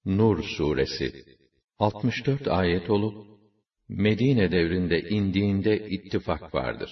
Nur suresi 64 ayet olup Medine devrinde indiğinde ittifak vardır.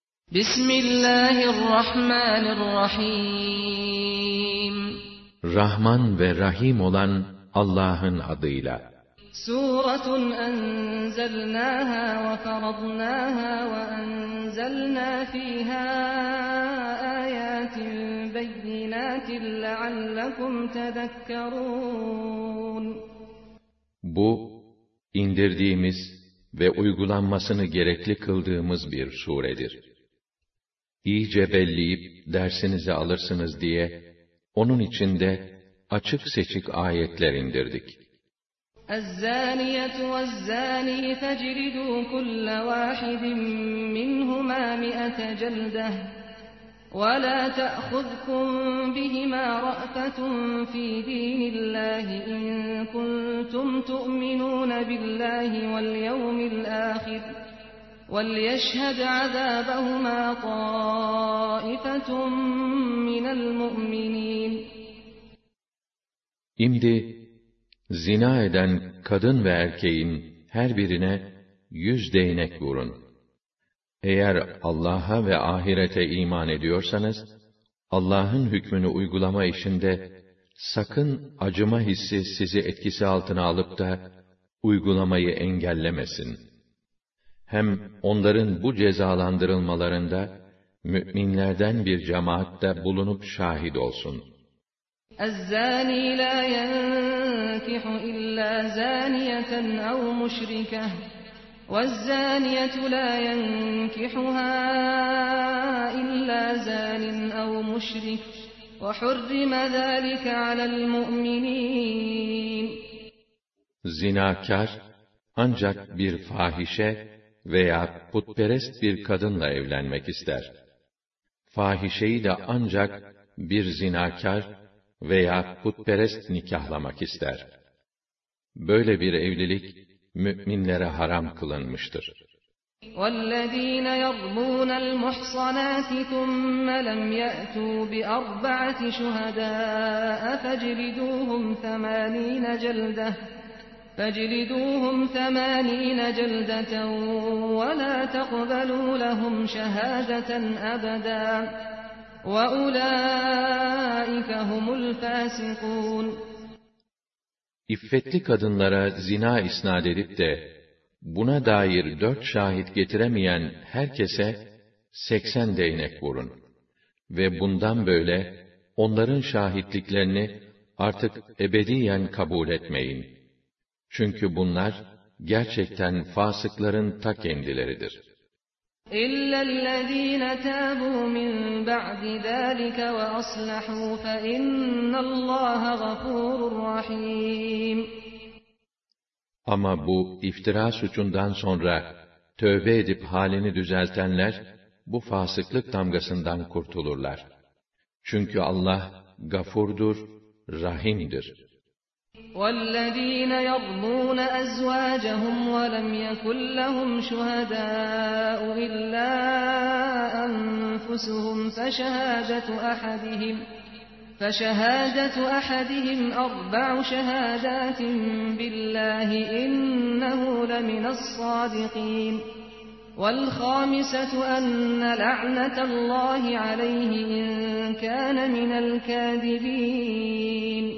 Bismillahirrahmanirrahim. Rahman ve Rahim olan Allah'ın adıyla. Suratun enzelnâhâ ve feradnâhâ ve enzelnâ fîhâ âyâtin beyinâtin leallekum tedekkerûn. Bu, indirdiğimiz ve uygulanmasını gerekli kıldığımız bir suredir. İyice belleyip dersinizi alırsınız diye, onun içinde açık seçik ayetler indirdik. الزَّانِيَةُ وَالزَّانِي فَاجْلِدُوا كُلَّ وَاحِدٍ مِّنْهُمَا 100 جَلْدَةٍ وَلَا تَأْخُذْكُم بِهِمَا رَأْفَةٌ فِي دِينِ اللَّهِ إِن كُنتُمْ تُؤْمِنُونَ بِاللَّهِ وَالْيَوْمِ الْآخِرِ وَلْيَشْهَدْ عَذَابَهُمَا طَائِفَةٌ مِّنَ الْمُؤْمِنِينَ. İmdi, zina eden kadın ve erkeğin her birine 100 değnek vurun. Eğer Allah'a ve ahirete iman ediyorsanız, Allah'ın hükmünü uygulama işinde sakın acıma hissi sizi etkisi altına alıp da uygulamayı engellemesin. Hem onların bu cezalandırılmalarında müminlerden bir cemaat de bulunup şahit olsun. الزَّانِي لَا يَنكِحُ إِلَّا زَانِيَةً أَوْ مُشْرِكَةً وَالزَّانِيَةُ لَا يَنكِحُهَا إِلَّا زَانٍ أَوْ مُشْرِكٌ وَحُرِّمَ ذَلِكَ عَلَى الْمُؤْمِنِينَ. Zinakar, ancak bir fahişe veya putperest bir kadınla evlenmek ister. Fahişeyi de ancak bir zinakar veya putperest nikahlamak ister. Böyle bir evlilik, müminlere haram kılınmıştır. وَالَّذ۪ينَ يَرْمُونَ الْمُحْصَنَاتِ ثُمَّ لَمْ يَأْتُوا بِأَرْبَعَةِ شُهَدَاءَ فَاجْلِدُوهُمْ 80 جَلْدَةً وَلَا تَقْبَلُوا لَهُمْ شَهَادَةً أَبَدًا وَأُولَٰئِكَ هُمُ الْفَاسِقُونَ. İffetli kadınlara zina isnad edip de, buna dair 4 şahit getiremeyen herkese 80 değnek vurun. Ve bundan böyle, onların şahitliklerini artık ebediyen kabul etmeyin. Çünkü bunlar, gerçekten fasıkların ta kendileridir. إِلَّا الَّذ۪ينَ تَابُوا مِنْ بَعْدِ ذَٰلِكَ وَأَصْلَحُوا فَإِنَّ اللّٰهَ غَفُورٌ رَحِيمٌ. Ama bu iftira suçundan sonra tövbe edip halini düzeltenler bu fasıklık damgasından kurtulurlar. Çünkü Allah gafurdur, rahimdir. وَالَّذ۪ينَ يَرْمُونَ أَزْوَاجَهُمْ وَلَمْ يَكُنْ لَهُمْ شُهَدَاءُ إِلَّا أَنفُسُهُمْ فَشَهَادَةُ أَحَدِهِمْ 4 شَهَادَاتٍ بِاللّٰهِ إِنَّهُ لَمِنَ الصَّادِقِينَ وَالْخَامِسَةُ أَنَّ لَعْنَةَ اللّٰهِ عَلَيْهِ إِنْ كَانَ مِنَ الْكَاذِبِينَ.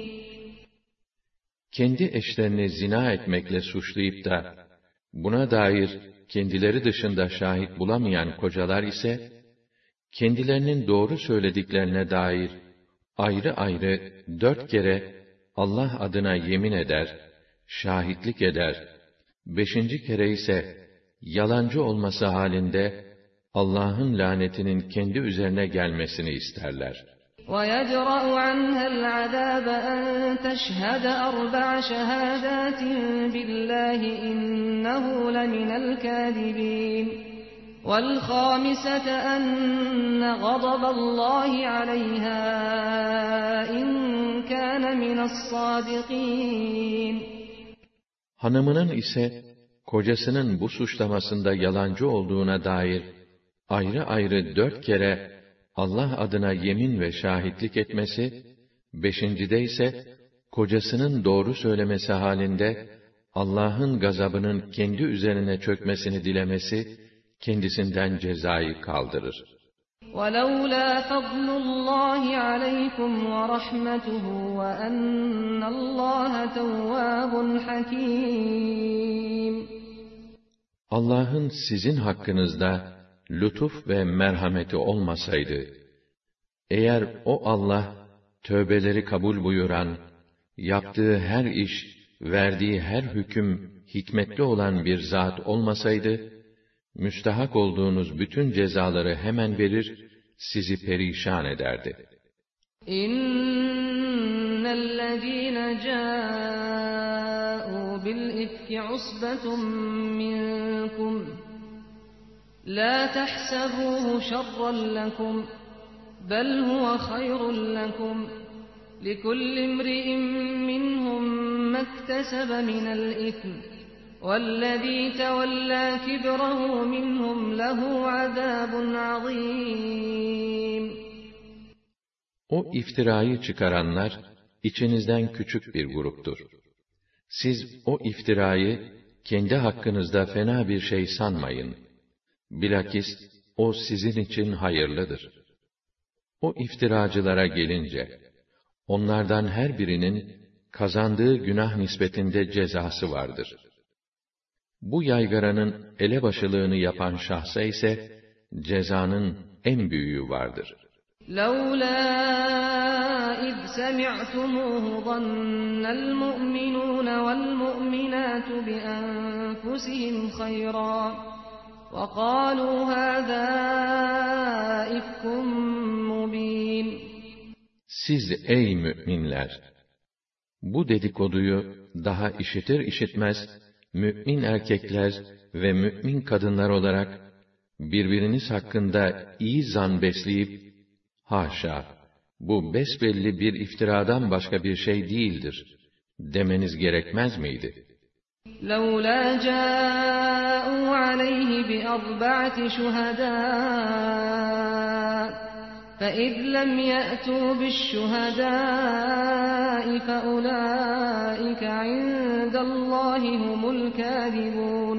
Kendi eşlerini zina etmekle suçlayıp da, buna dair kendileri dışında şahit bulamayan kocalar ise, kendilerinin doğru söylediklerine dair ayrı ayrı 4 kere Allah adına yemin eder, şahitlik eder, 5. kere ise yalancı olması halinde Allah'ın lanetinin kendi üzerine gelmesini isterler. وَيَدْرَأُ عَنْهَا الْعَذَابَ أَنْ تَشْهَدَ 4 شَهَادَاتٍ بِاللّٰهِ إِنَّهُ لَمِنَ الْكَاذِبِينَ وَالْخَامِسَةَ أَنَّ غَضَبَ اللّٰهِ عَلَيْهَا إِنْ كَانَ مِنَ الصَّادِقِينَ. Hanımının ise kocasının bu suçlamasında yalancı olduğuna dair ayrı ayrı 4 kere Allah adına yemin ve şahitlik etmesi, 5.'de ise kocasının doğru söylemesi halinde, Allah'ın gazabının kendi üzerine çökmesini dilemesi, kendisinden cezayı kaldırır. وَلَوْلَا فَضْلُ اللّٰهِ عَلَيْكُمْ وَرَحْمَتُهُ وَأَنَّ اللّٰهَ تَوَّابٌ حَكِيمٌ. Allah'ın sizin hakkınızda lütuf ve merhameti olmasaydı, eğer o Allah, tövbeleri kabul buyuran, yaptığı her iş, verdiği her hüküm hikmetli olan bir zat olmasaydı, müstahak olduğunuz bütün cezaları hemen verir, sizi perişan ederdi. İnnellezîne câ'û bil-ifki usbetun minkum, lâ tehsebûhu şerran lekum, bel huve hayrun lekum. لِكُلِّ امْرِئٍ مِّنْهُمْ مَا اكْتَسَبَ مِنَ الْإِثْمِ وَالَّذِي تَوَلَّى كِبْرَهُ مِنْهُمْ لَهُ عَذَابٌ عَظِيمٌ. O iftirayı çıkaranlar, içinizden küçük bir gruptur. Siz o iftirayı, kendi hakkınızda fena bir şey sanmayın. Bilakis, o sizin için hayırlıdır. O iftiracılara gelince, onlardan her birinin, kazandığı günah nispetinde cezası vardır. Bu yaygaranın elebaşılığını yapan şahsa ise, cezanın en büyüğü vardır. لَوْلَا إِذْ سَمِعْتُمُوهُ ظَنَّ الْمُؤْمِنُونَ وَالْمُؤْمِنَاتُ بِأَنفُسِهِمْ خَيْرًا وَقَالُوا هَذَا إِفْكٌ مُّبِينٌ. Siz ey müminler! Bu dedikoduyu daha işitir işitmez, mümin erkekler ve mümin kadınlar olarak, birbiriniz hakkında iyi zan besleyip, haşa, bu besbelli bir iftiradan başka bir şey değildir, demeniz gerekmez miydi? لَوْلَا جَاءُوا عَلَيْهِ بِأَرْبَعَةِ شُهَدَاءَ فَإِذْ لَمْ يَأْتُوا بِالشُّهَدَاءِ فَأُولَٰئِكَ عِندَ اللّٰهِ هُمُ الْكَاذِبُونَ.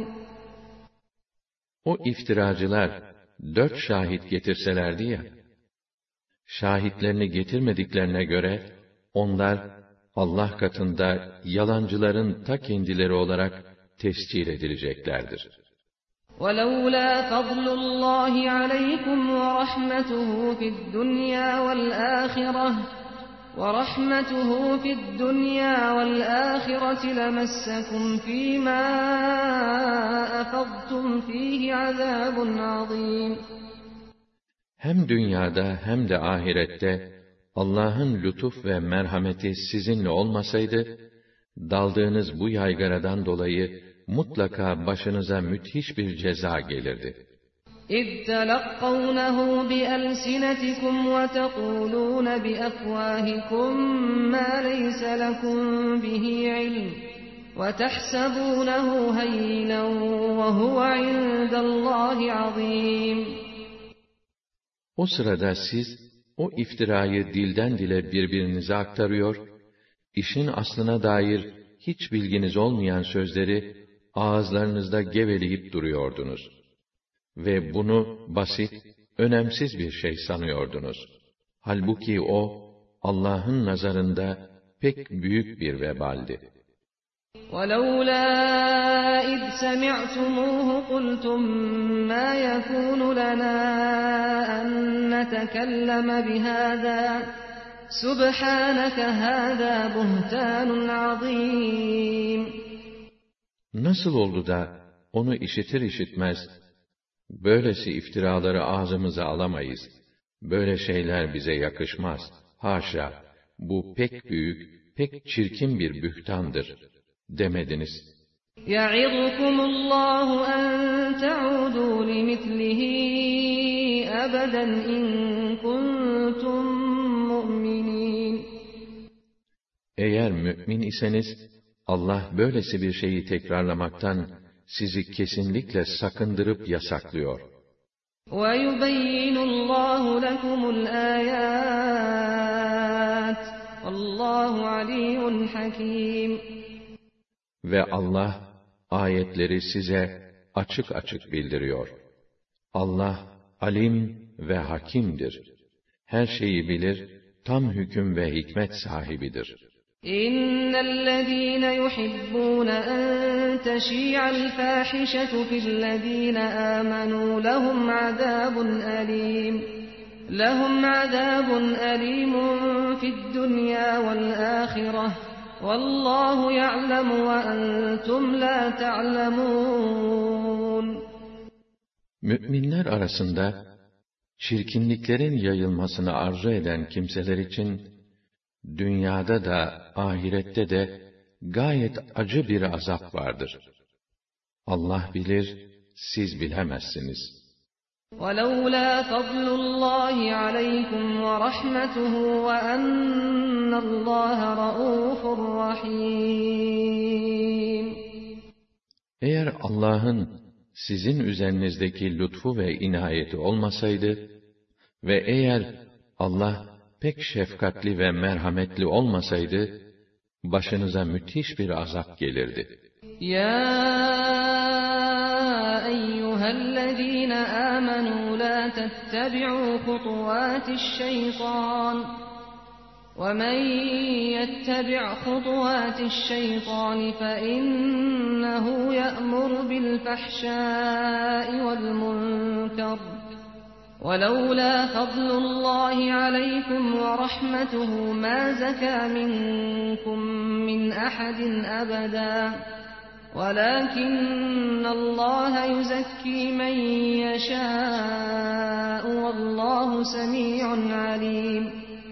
O iftiracılar 4 şahit getirselerdi ya, şahitlerini getirmediklerine göre, onlar Allah katında yalancıların ta kendileri olarak tescil edileceklerdir. وَلَوْلَا فَضْلُ اللّٰهِ عَلَيْكُمْ وَرَحْمَتُهُ فِي الدُّنْيَا وَالْآخِرَةِ لَمَسَّكُمْ فِيمَا أَفَضْتُمْ فِيهِ عَذَابٌ عَظِيمٌ. Hem dünyada hem de ahirette Allah'ın lütuf ve merhameti sizinle olmasaydı, daldığınız bu yaygaradan dolayı mutlaka başınıza müthiş bir ceza gelirdi. اِذْ تَلَقَّوْنَهُ بِأَلْسِنَتِكُمْ وَتَقُولُونَ بِأَفْوَاهِكُمْ مَا لَيْسَ لَكُمْ بِهِ عِلْمٌ وَتَحْسَبُونَهُ هَيِّنًا وَهُوَ عِندَ اللّٰهِ عَظِيمٌ. O sırada siz, o iftirayı dilden dile birbirinize aktarıyor, işin aslına dair hiç bilginiz olmayan sözleri ağızlarınızda geveleyip duruyordunuz. Ve bunu basit, önemsiz bir şey sanıyordunuz. Halbuki o, Allah'ın nazarında pek büyük bir vebaldi. وَلَوْلَا إِذْ سَمِعْتُمُوهُ قُلْتُمْ مَا يَكُونُ لَنَا أَن نَّتَكَلَّمَ بِهَٰذَا سُبْحَانَكَ هَٰذَا بُهْتَانٌ عَظِيمٌ. Nasıl oldu da onu işitir işitmez, böylesi iftiraları ağzımıza alamayız, böyle şeyler bize yakışmaz, haşa, bu pek büyük, pek çirkin bir bühtandır demediniz. يَعِظُكُمُ اللّٰهُ أَن تَعُودُوا لِمِثْلِهِ أَبَدًا إِن كُنتُم مُّؤْمِنِينَ. Eğer mümin iseniz, Allah böylesi bir şeyi tekrarlamaktan sizi kesinlikle sakındırıp yasaklıyor. وَيُبَيِّنُ اللّٰهُ لَكُمُ الْآيَاتِ Vallahu aliyyun hakim. Ve Allah ayetleri size açık açık bildiriyor. Allah alim ve hakimdir. Her şeyi bilir, tam hüküm ve hikmet sahibidir. İnnellezîne yuhibbûne en teşî'al fâhişetu fillezîne âmenû lehum azâbun alîm. Lehum azâbun alîmun fid-dunyâ vel-âhireh. Vallahu ya'lemu ve entum la ta'lemûn. Müminler arasında çirkinliklerin yayılmasını arzu eden kimseler için dünyada da ahirette de gayet acı bir azap vardır. Allah bilir, siz bilemezsiniz. وَلَوْلَا فَضْلُ اللّٰهِ عَلَيْكُمْ وَرَحْمَتُهُ وَأَنَّ اللّٰهَ رَءُوفٌ رَحِيمٌ. Eğer Allah'ın sizin üzerinizdeki lütfu ve inayeti olmasaydı ve eğer Allah pek şefkatli ve merhametli olmasaydı, başınıza müthiş bir azap gelirdi. Ya eyyühellezîne âmenû lâ tettebi'û khutuvâti'ş-şeytân وَمَنْ يَتَّبِعْ خُطُوَاتِ الشَّيْطَانِ فَإِنَّهُ يَأْمُرُ بِالْفَحْشَاءِ وَالْمُنكَرِ وَلَوْلَا فَضْلُ اللَّهِ عَلَيْكُمْ وَرَحْمَتُهُ مَا زَكَى مِنكُم مِّنْ أَحَدٍ أَبَدًا وَلَكِنَّ اللَّهَ يُزَكِّي مَن يَشَاءُ وَاللَّهُ سَمِيعٌ عَلِيمٌ.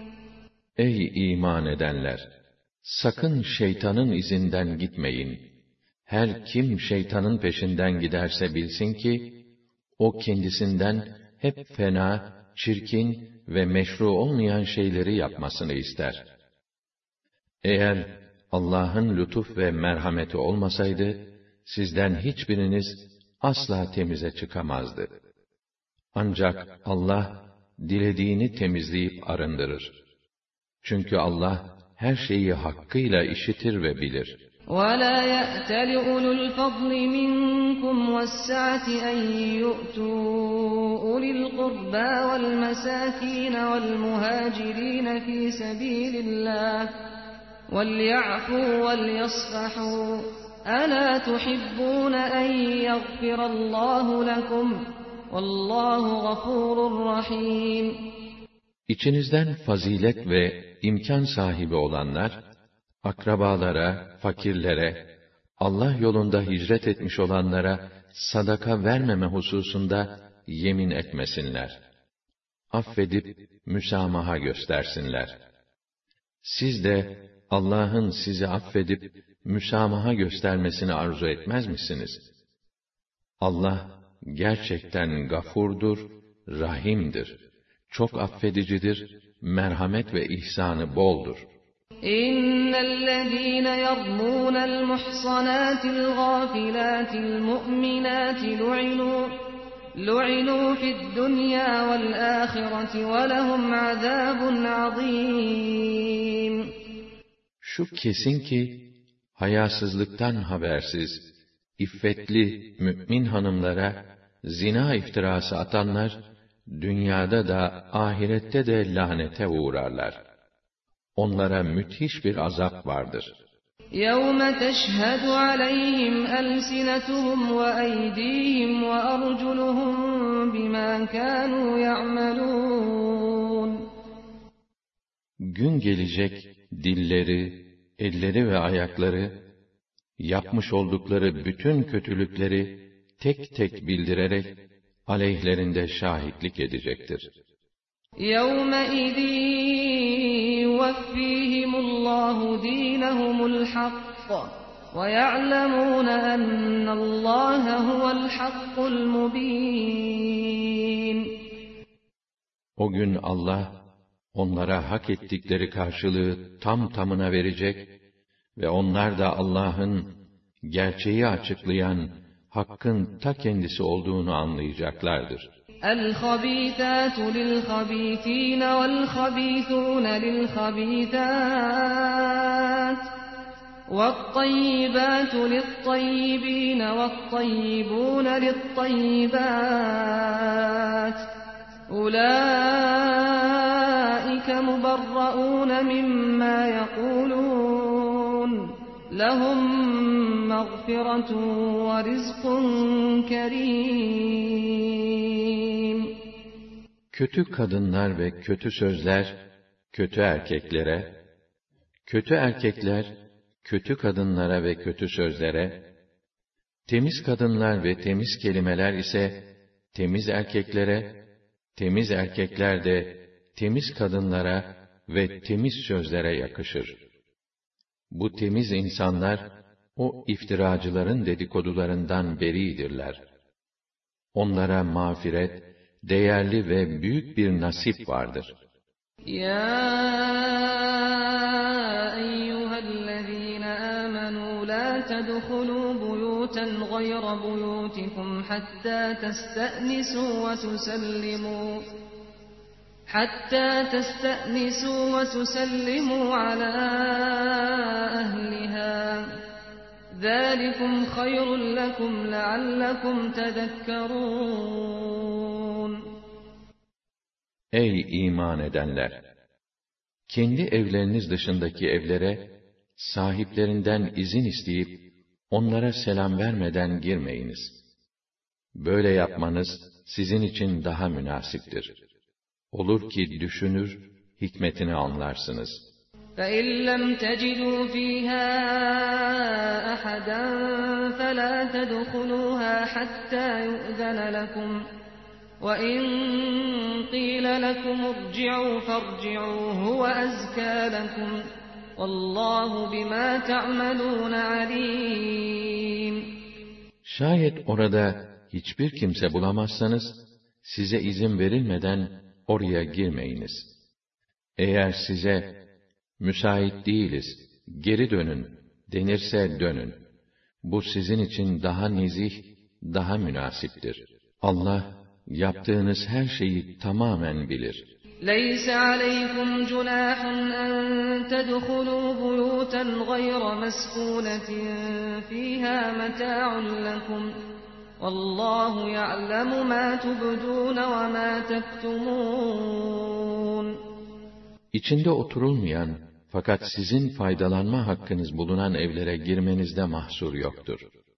Ey iman edenler! Sakın şeytanın izinden gitmeyin. Her kim şeytanın peşinden giderse bilsin ki, o kendisinden hep fena, çirkin ve meşru olmayan şeyleri yapmasını ister. Eğer Allah'ın lütuf ve merhameti olmasaydı, sizden hiçbiriniz asla temize çıkamazdı. Ancak Allah, dilediğini temizleyip arındırır. Çünkü Allah her şeyi hakkıyla işitir ve bilir. وَلَا يَأْتَلِ أُولُو الْفَضْلِ مِنكُمْ وَالسَّعَةِ أَن يُؤْتُوا أُولِي الْقُرْبَى وَالْمَسَاكِينَ وَالْمُهَاجِرِينَ فِي سَبِيلِ اللَّهِ وَلْيَعْفُوا وَلْيَصْفَحُوا أَلَا تُحِبُّونَ أَن يَغْفِرَ اللَّهُ لَكُمْ وَاللَّهُ غَفُورٌ رَحِيمٌ. İçinizden fazilet ve imkan sahibi olanlar, akrabalara, fakirlere, Allah yolunda hicret etmiş olanlara sadaka vermeme hususunda yemin etmesinler. Affedip müsamaha göstersinler. Siz de Allah'ın sizi affedip müsamaha göstermesini arzu etmez misiniz? Allah gerçekten gafurdur, rahimdir. Çok affedicidir, merhamet ve ihsanı boldur. İnnellezîne yarmûnel muhsanâtil gâfilâtil mu'minâti lu'inû fid-dunyâ vel-âhireti ve lehum azâbun azîm. Şu kesin ki, hayasızlıktan habersiz, iffetli mümin hanımlara zina iftirası atanlar, dünyada da ahirette de lanete uğrarlar. Onlara müthiş bir azap vardır. يَوْمَ تَشْهَدُ عَلَيْهِمْ أَلْسِنَتُهُمْ وَأَيْدِيهِمْ وَأَرْجُلُهُمْ بِمَا كَانُوا يَعْمَلُونَ. Gün gelecek, dilleri, elleri ve ayakları, yapmış oldukları bütün kötülükleri tek tek bildirerek, aleyhlerinde şahitlik edecektir. يَوْمَئِذٍ يُوَفِّيهِمُ اللّٰهُ دِينَهُمُ الْحَقَّ وَيَعْلَمُونَ أَنَّ اللّٰهَ هُوَ الْحَقُّ الْمُبِينُ. O gün Allah, onlara hak ettikleri karşılığı tam tamına verecek ve onlar da Allah'ın gerçeği açıklayan, hakkın ta kendisi olduğunu anlayacaklardır. الخبيثات للخبيثين والخبيثون للخبيثات والطيبات للطيبين والطيبون للطيبات أولئك مبرؤون مما يقولون لهم مغفرة ورزق كريم. Kötü kadınlar ve kötü sözler kötü erkeklere, kötü erkekler kötü kadınlara ve kötü sözlere, temiz kadınlar ve temiz kelimeler ise temiz erkeklere, temiz erkekler de temiz kadınlara ve temiz sözlere yakışır. Bu temiz insanlar, o iftiracıların dedikodularından beridirler. Onlara mağfiret, değerli ve büyük bir nasip vardır. Ya eyyühellezîne âmenû lâ tedhulû buyûten gayra buyûtikum hattâ testa'nisû ve tusellimû alâ ehlihâ. ذَٰلِكُمْ خَيْرٌ لَكُمْ لَعَلَّكُمْ تَذَكَّرُونَ. Ey iman edenler! Kendi evleriniz dışındaki evlere, sahiplerinden izin isteyip, onlara selam vermeden girmeyiniz. Böyle yapmanız, sizin için daha münasiptir. Olur ki düşünür, hikmetini anlarsınız. فَإِنْ لَمْ تَجِدُوا فِيهَا أَحَدًا فَلَا تَدْخُلُوهَا حَتَّى يُؤْذَنَ لَكُمْ وَإِنْ قِيلَ لَكُمُ ارْجِعُوا فَارْجِعُوا هُوَ أَزْكَى لَكُمْ وَاللّٰهُ بِمَا تَعْمَلُونَ عَلِيمٌ. Şayet orada hiçbir kimse bulamazsanız, size izin verilmeden oraya girmeyiniz. Eğer size, müsait değiliz, geri dönün denirse dönün. Bu sizin için daha nezih, daha münasiptir. Allah, yaptığınız her şeyi tamamen bilir. لَيْسَ عَلَيْكُمْ جُنَاحٌ أَن تَدْخُلُوا بُيُوتًا غَيْرَ مَسْكُونَةٍ فِيهَا مَتَاعٌ لَكُمْ وَاللّٰهُ يَعْلَمُ مَا تُبْدُونَ وَمَا تَكْتُمُونَ. İçinde oturulmayan, fakat sizin faydalanma hakkınız bulunan evlere girmenizde mahsur yoktur.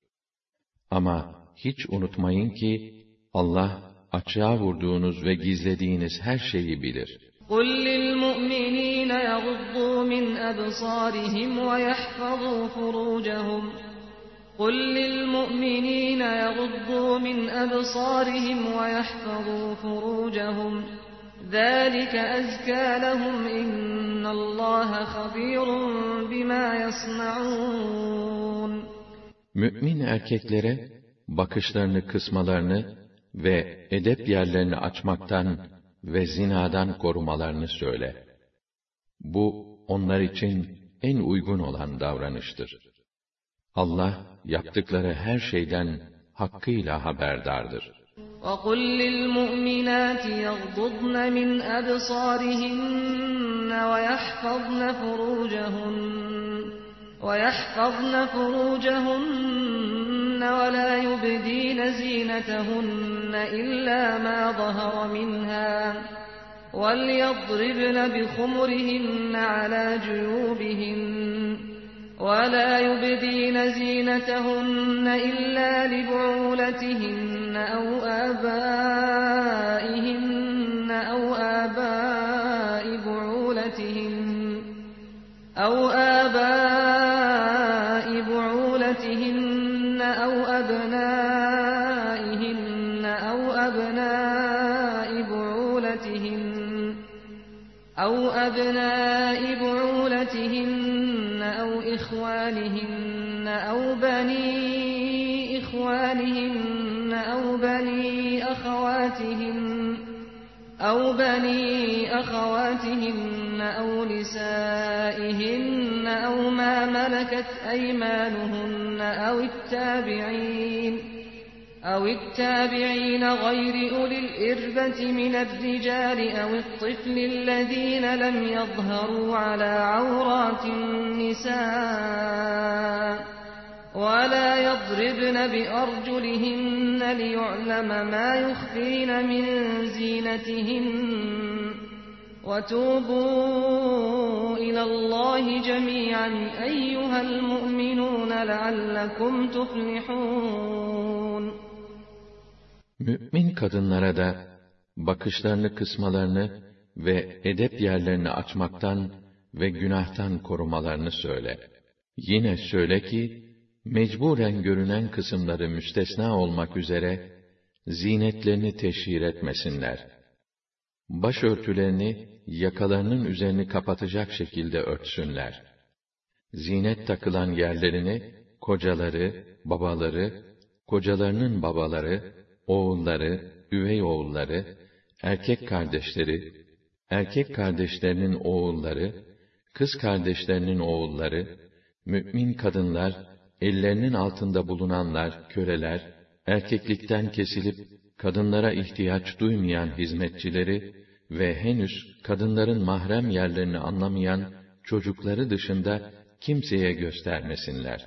Ama hiç unutmayın ki, Allah, açığa vurduğunuz ve gizlediğiniz her şeyi bilir. قُلْ لِلْمُؤْمِنِينَ يَغُضُّوا مِنْ أَبْصَارِهِمْ وَيَحْفَظُوا فُرُوجَهُمْ قُلْ لِلْمُؤْمِنِينَ يَغُضُّوا مِنْ أَبْصَارِهِمْ وَيَحْفَظُوا فُرُوجَهُمْ ذَٰلِكَ أَزْكَىٰ لَهُمْ إِنَّ اللّٰهَ خَبِيرٌ بِمَا يَصْنَعُونَ. Mümin erkeklere, bakışlarını kısmalarını ve edep yerlerini açmaktan ve zinadan korumalarını söyle. Bu, onlar için en uygun olan davranıştır. Allah, yaptıkları her şeyden hakkıyla haberdardır. وَقُلْ لِلْمُؤْمِنَاتِ يَغْضُضْنَ مِنْ أَبْصَارِهِنَّ وَيَحْفَظْنَ فُرُوجَهُنَّ وَلَا يُبْدِينَ زِينَتَهُنَّ إِلَّا مَا ظَهَرَ مِنْهَا وَلْيَضْرِبْنَ بِخُمُرِهِنَّ عَلَى جُيُوبِهِنَّ وَلَا يُبْدِينَ زِينَتَهُنَّ إِلَّا لِبُعُولَتِهِنَّ أَوْ آبَائِهِنَّ أَوْ آبَاءِ بُعُولَتِهِنَّ أَوْ أَبْنَائِهِنَّ أَوْ أَبْنَاءِ بُعُولَتِهِنَّ أَوْ إِخْوَانِهِنَّ أَوْ بَنِي إِخْوَانِهِنَّ أَوْ بَنِي أَخَوَاتِهِنَّ أَوْ نِسَائِهِنَّ أَوْ مَا مَلَكَتْ أَيْمَانُهُنَّ أو التابعين غير أولي الإربة من الرجال أو الطفل الذين لم يظهروا على عورات النساء ولا يضربن بأرجلهن ليعلم ما يخفين من زينتهن وتوبوا إلى الله جميعا أيها المؤمنون لعلكم تفلحون. Mümin kadınlara da bakışlarını kısmalarını ve edep yerlerini açmaktan ve günahtan korumalarını söyle. Yine söyle ki, mecburen görünen kısımları müstesna olmak üzere, zinetlerini teşhir etmesinler. Başörtülerini, yakalarının üzerini kapatacak şekilde örtsünler. Zinet takılan yerlerini, kocaları, babaları, kocalarının babaları, oğulları, üvey oğulları, erkek kardeşleri, erkek kardeşlerinin oğulları, kız kardeşlerinin oğulları, mümin kadınlar, ellerinin altında bulunanlar, köleler, erkeklikten kesilip kadınlara ihtiyaç duymayan hizmetçileri ve henüz kadınların mahrem yerlerini anlamayan çocukları dışında kimseye göstermesinler.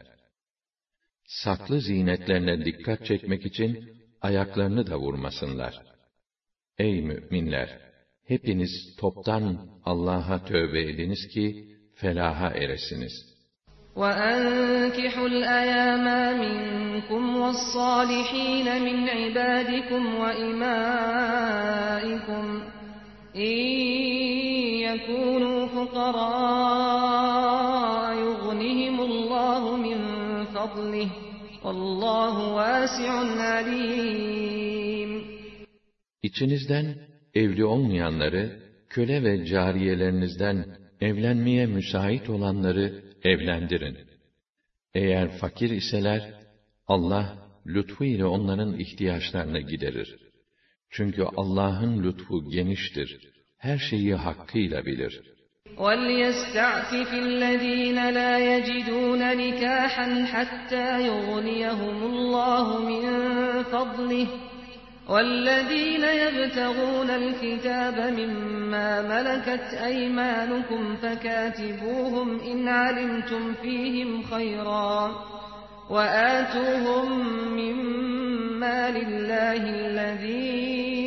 Saklı zinetlerine dikkat çekmek için ayaklarını da vurmasınlar. Ey müminler! Hepiniz toptan Allah'a tövbe ediniz ki felaha eresiniz. وَأَنكِحُوا الْأَيَامَ مِنكُمْ وَالصَّالِحِينَ مِنْ عِبَادِكُمْ وَإِمَائِكُمْ إِنْ يَكُونُوا فُقَرَاءَ يُغْنِهِمُ اللَّهُ مِنْ فَضْلِهِ وَاللّٰهُ وَاسِعٌ عَلِيمٌ. İçinizden evli olmayanları, köle ve cariyelerinizden evlenmeye müsait olanları evlendirin. Eğer fakir iseler, Allah lütfu ile onların ihtiyaçlarını giderir. Çünkü Allah'ın lütfu geniştir, her şeyi hakkıyla bilir. وَلْيَسْتَعْفِفِ الَّذ۪ينَ لَا يَجِدُونَ نِكَاحًا حَتَّى يُغْنِيَهُمُ اللّٰهُ مِنْ فَضْلِهِ وَالَّذ۪ينَ يَبْتَغُونَ الْكِتَابَ مِمَّا مَلَكَتْ أَيْمَانُكُمْ فَكَاتِبُوهُمْ إِنْ عَلِمْتُمْ فِيهِمْ خَيْرًا وَآتُوهُمْ مِمَّا لِلَّهِ الَّذ۪ي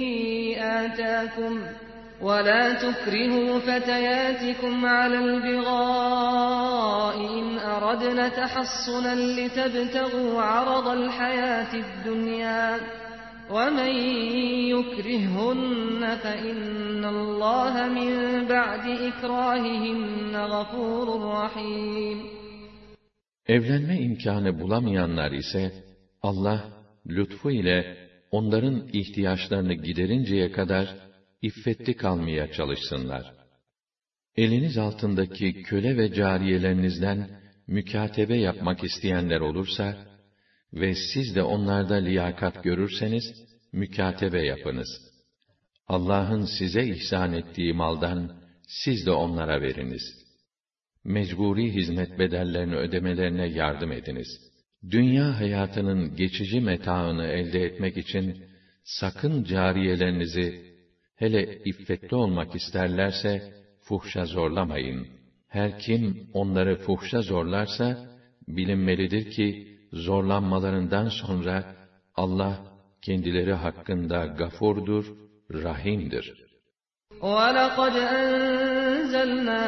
آتَاكُمْ وَلَا تُكْرِهُوا فَتَيَاتِكُمْ عَلَى الْبِغَاءِ إِنْ أَرَدْنَ تَحَصُّنًا لِتَبْتَغُوا عَرَضَ الْحَيَاةِ الدُّنْيَا وَمَنْ يُكْرِههُّنَّ فَإِنَّ اللّٰهَ مِنْ بَعْدِ إِكْرَاهِهِنَّ غَفُورٌ رَحِيمٌ. Evlenme imkanı bulamayanlar ise, Allah lütfu ile onların ihtiyaçlarını giderinceye kadar iffetli kalmaya çalışsınlar. Eliniz altındaki köle ve cariyelerinizden mükatebe yapmak isteyenler olursa ve siz de onlarda liyakat görürseniz, mükatebe yapınız. Allah'ın size ihsan ettiği maldan siz de onlara veriniz. Mecburi hizmet bedellerini ödemelerine yardım ediniz. Dünya hayatının geçici metaını elde etmek için sakın cariyelerinizi, hele iffetli olmak isterlerse, fuhşa zorlamayın. Her kim onları fuhşa zorlarsa, bilinmelidir ki, zorlanmalarından sonra, Allah, kendileri hakkında gafurdur, rahimdir. وَلَقَدْ أَنزَلْنَا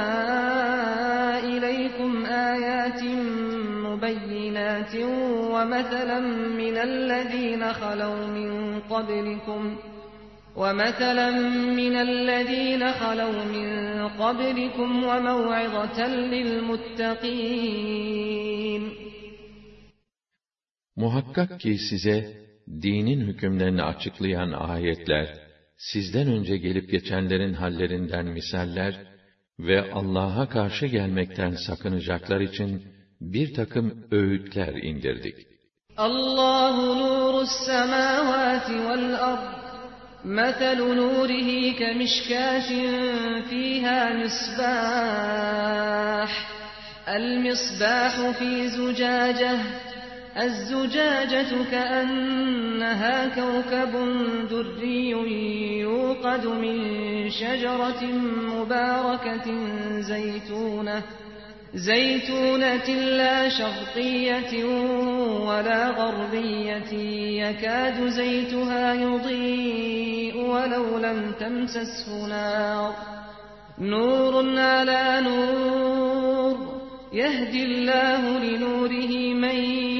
إِلَيْكُمْ آيَاتٍ مُبَيِّنَاتٍ وَمَثَلًا مِنَ الَّذ۪ينَ خَلَوْا مِنْ قَبْلِكُمْ وَمَوْعِظَةً لِلْمُتَّقِينَ. Muhakkak ki size dinin hükümlerini açıklayan ayetler, sizden önce gelip geçenlerin hallerinden misaller ve Allah'a karşı gelmekten sakınacaklar için bir takım öğütler indirdik. Allahu nurus semavati vel ard. مَثَلُ نُورِهِ كَمِشْكَاةٍ فِيهَا مِصْبَاحٌ الْمِصْبَاحُ فِي زُجَاجَةٍ الزجاجة كأنها كوكب دري يوقد من شجرة مباركة زيتونة لا شرقية ولا غربية يكاد زيتها يضيء ولو لم تمسسه نار نور على نور يهدي الله لنوره من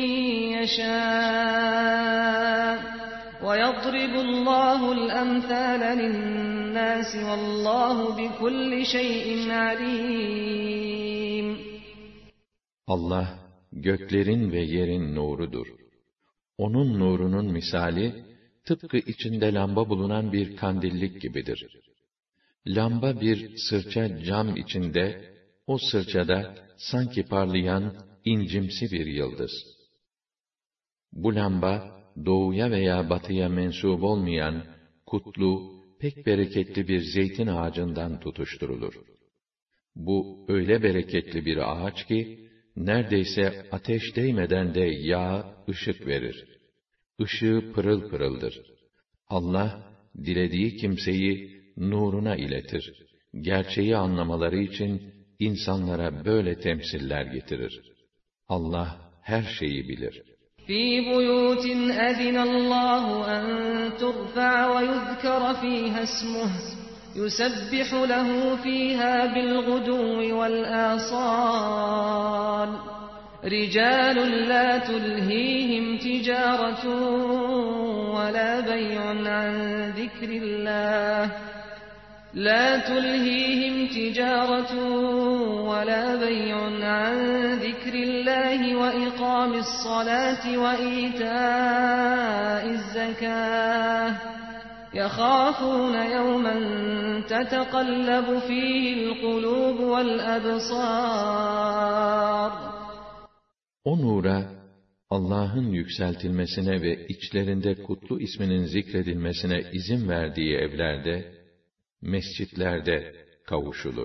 يشاء ويضرب الله الأمثال للناس والله بكل شيء عليم. Allah, göklerin ve yerin nurudur. Onun nurunun misali, tıpkı içinde lamba bulunan bir kandillik gibidir. Lamba bir sırça cam içinde, o sırçada sanki parlayan incimsi bir yıldız. Bu lamba, doğuya veya batıya mensup olmayan, kutlu, pek bereketli bir zeytin ağacından tutuşturulur. Bu öyle bereketli bir ağaç ki, neredeyse ateş değmeden de yağa ışık verir. Işığı pırıl pırıldır. Allah, dilediği kimseyi nuruna iletir. Gerçeği anlamaları için insanlara böyle temsiller getirir. Allah her şeyi bilir. فِي بُيُوتٍ أَذِنَ اللّٰهُ أَنْ تُرْفَعَ وَيُذْكَرَ فِيهَا اسْمُهُ يُسَبِّحُ لَهُ فِيهَا بِالْغُدُوِّ وَالْآصَالِ رِجَالٌ لَا تُلْهِيهِمْ تِجَارَةٌ وَلَا بَيْعٌ عَنْ ذِكْرِ اللّٰهِ وَإِقَامِ الصَّلَاةِ وَإِيتَاءِ الزَّكَاةِ يَخَافُونَ يَوْمًا تَتَقَلَّبُ فِيهِ الْقُلُوبُ وَالْأَبْصَارُ. O nura, Allah'ın yükseltilmesine ve içlerinde kutlu isminin zikredilmesine izin verdiği evlerde, mescitlerde kavuşulur.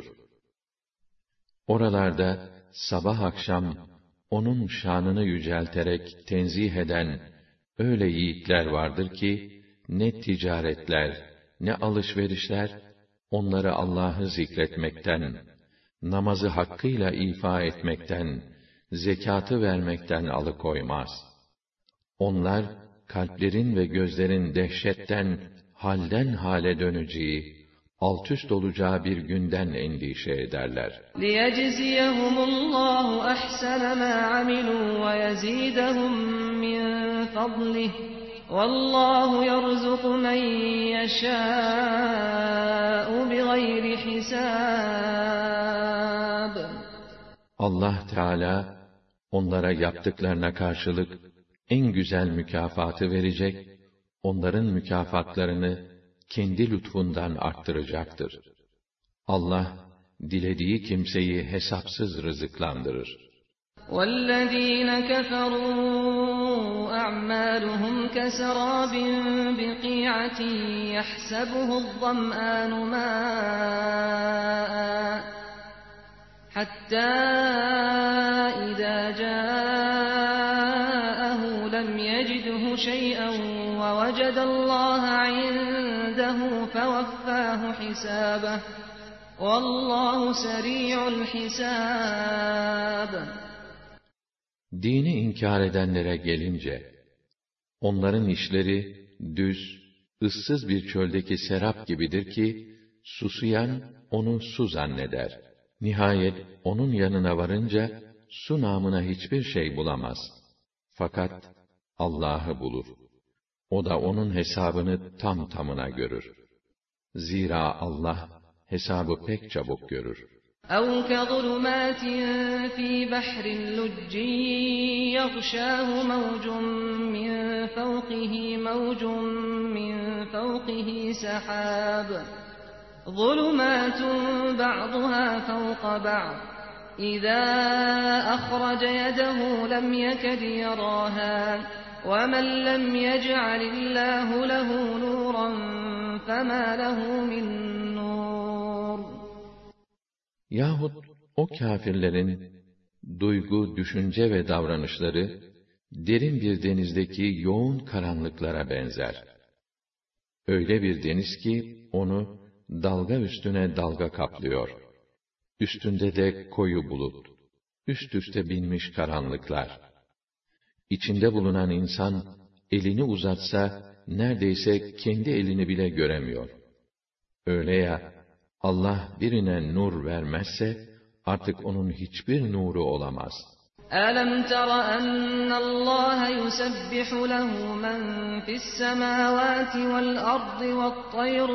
Oralarda sabah akşam onun şanını yücelterek tenzih eden öyle yiğitler vardır ki, ne ticaretler, ne alışverişler, onları Allah'ı zikretmekten, namazı hakkıyla ifa etmekten, zekatı vermekten alıkoymaz. Onlar, kalplerin ve gözlerin dehşetten, halden hale döneceği, altüst olacağı bir günden endişe ederler. لِيَجْزِيَهُمُ اللّٰهُ أَحْسَنَ مَا عَمِلُوا وَيَزِيدَهُم مِّن فَضْلِهِ وَاللّٰهُ يَرْزُقُ مَن يَشَاءُ بِغَيْرِ حِسَابٍ. Allah Teala onlara yaptıklarına karşılık en güzel mükafatı verecek, onların mükafatlarını kendi lütfundan arttıracaktır. Allah, dilediği kimseyi hesapsız rızıklandırır. وَالَّذ۪ينَ كَفَرُوا أَعْمَالُهُمْ كَسَرَابٍ بِقِيعَةٍ يَحْسَبُهُ الظَّمْآنُ مَاءً حَتَّى إِذَا جَاءَهُ لَمْ يَجِدْهُ شَيْئًا وَوَجَدَ اللّٰهَ عِندَهُ فَوَفَّاهُ حِسَابَهُ وَاللّٰهُ سَرِيعُ الْحِسَابِ. Dini inkar edenlere gelince, onların işleri düz, ıssız bir çöldeki serap gibidir ki, susayan onu su zanneder. Nihayet onun yanına varınca, su namına hiçbir şey bulamaz. Fakat Allah'ı bulur. O da onun hesabını tam tamına görür. Zira Allah hesabı pek çabuk görür. اَوْ كَظُلُمَاتٍ فِي بَحْرٍ لُجٍّ يَغْشَاهُ مَوْجٌ مِّن فَوْقِهِ مَوْجٌ مِّن فَوْقِهِ سَحَابٌ ظُلُمَاتٌ بَعْضُهَا فَوْقَ بَعْضٍ إِذَا أَخْرَجَ يَدَهُ لَمْ يَكَدْ يَرَاهَا وَمَنْ لَمْ يَجْعَلِ اللّٰهُ لَهُ نُورًا فَمَا لَهُ مِنْ نُورٍ. Yahut o kâfirlerin duygu, düşünce ve davranışları derin bir denizdeki yoğun karanlıklara benzer. Öyle bir deniz ki, onu dalga üstüne dalga kaplıyor. Üstünde de koyu bulut, üst üste binmiş karanlıklar. İçinde bulunan insan, elini uzatsa, neredeyse kendi elini bile göremiyor. Öyle ya, Allah birine nur vermezse, artık onun hiçbir nuru olamaz. أَلَمْ تَرَ أَنَّ اللّٰهَ يُسَبِّحُ لَهُ مَنْ فِي السَّمَاوَاتِ وَالْأَرْضِ وَالطَّيْرُ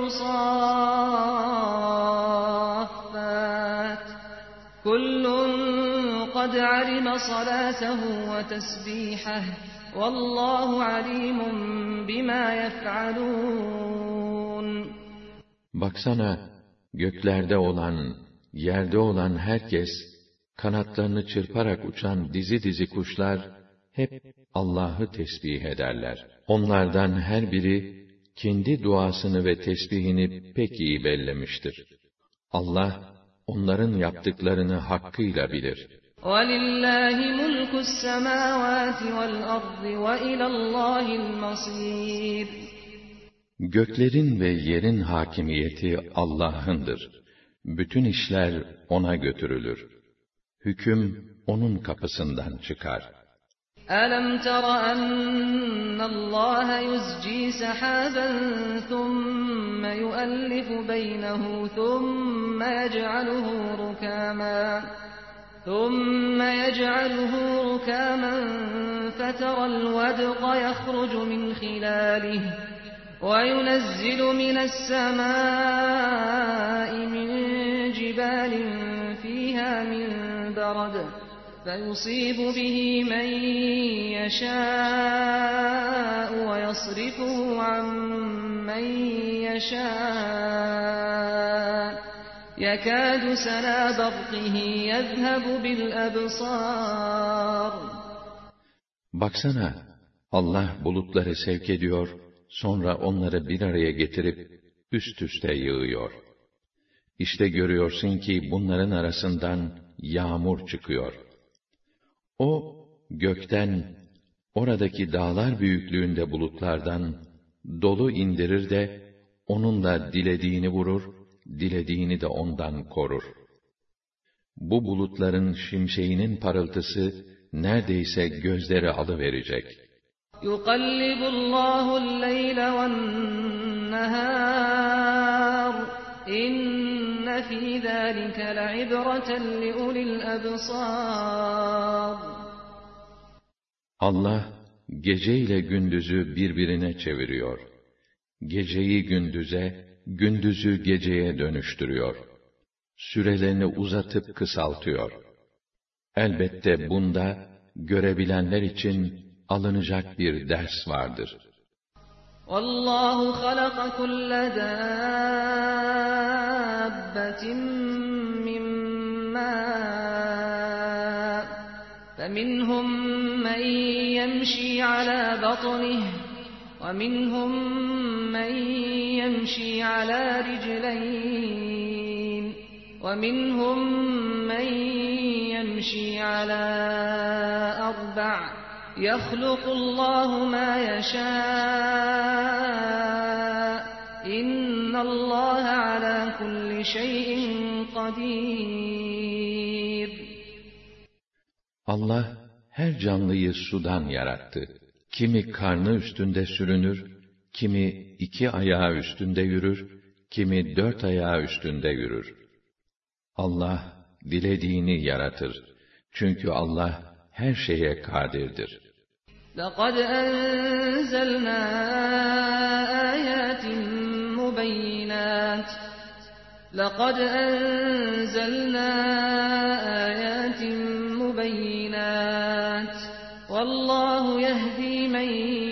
صَافَّاتٍ كُلٌّ قَدْ عَلِمَ صَلَاتَهُ وَتَسْبِيحَهُ وَاللّٰهُ عَلِيمٌ بِمَا يَفْعَلُونَ. Baksana, göklerde olan, yerde olan herkes, kanatlarını çırparak uçan dizi dizi kuşlar, hep Allah'ı tesbih ederler. Onlardan her biri, kendi duasını ve tesbihini pek iyi bellemiştir. Allah, onların yaptıklarını hakkıyla bilir. وَلِلَّهِ مُلْكُ السَّمَاوَاتِ وَالْأَرْضِ وَإِلَى اللّٰهِ الْمَصِيرُ. Göklerin ve yerin hakimiyeti Allah'ındır. Bütün işler ona götürülür. Hüküm onun kapısından çıkar. أَلَمْ تَرَ أَنَّ اللّٰهَ يُزْجِي سَحَابًا ثُمَّ يُؤَلِّفُ بَيْنَهُ ثُمَّ يَجْعَلُهُ رُكَامًا فَتَرَى الْوَدْقَ يَخْرُجُ مِنْ خِلَالِهِ وَيُنَزِّلُ مِنَ السَّمَاءِ مِنْ جِبَالٍ فِيهَا مِنْ بَرَدٍ فَيُصِيبُ بِهِ مَنْ يَشَاءُ وَيَصْرِفُهُ عَنْ مَنْ يَشَاءُ يَكَادُ سَنَا بَرْقِهِ يَذْهَبُ بِالْأَبْصَارِ. Baksana, Allah bulutları sevk ediyor, sonra onları bir araya getirip üst üste yığıyor. İşte görüyorsun ki bunların arasından yağmur çıkıyor. O, gökten, oradaki dağlar büyüklüğünde bulutlardan dolu indirir de, onunla dilediğini vurur, dilediğini de ondan korur. Bu bulutların şimşeğinin parıltısı, neredeyse gözleri alıverecek. يُقَلِّبُ اللّٰهُ اللَّيْلَ وَالنَّهَارَ إِنَّ فِي ذَٰلِكَ لَعِبْرَةً لِأُولِي الْأَبْصَارِ. Allah, gece ile gündüzü birbirine çeviriyor. Geceyi gündüze, gündüzü geceye dönüştürüyor. Sürelerini uzatıp kısaltıyor. Elbette bunda, görebilenler için alınacak bir ders vardır. وَاللّٰهُ خَلَقَ كُلَّ دَابَّةٍ مِّن مَّاءٍ فَمِنْهُم مَّن يَمْشِي عَلَى بَطْنِهِ وَمِنْهُم مَّن يَمْشِي عَلَى رِجْلَيْنِ وَمِنْهُم مَّن يَمْشِي عَلَى أَرْبَعٍ يَخْلُقُ اللّٰهُ مَا يَشَاءُ إِنَّ اللّٰهَ عَلَى كُلِّ شَيْءٍ قَدِيرٌ. Allah her canlıyı sudan yarattı. Kimi karnı üstünde sürünür, kimi 2 ayağı üstünde yürür, kimi 4 ayağı üstünde yürür. Allah dilediğini yaratır. Çünkü Allah her şeye kadirdir. لَقَدْ أَنزَلْنَا آيَاتٍ مُبَيِّنَاتٍ وَاللّٰهُ يَهْدِي مَنْ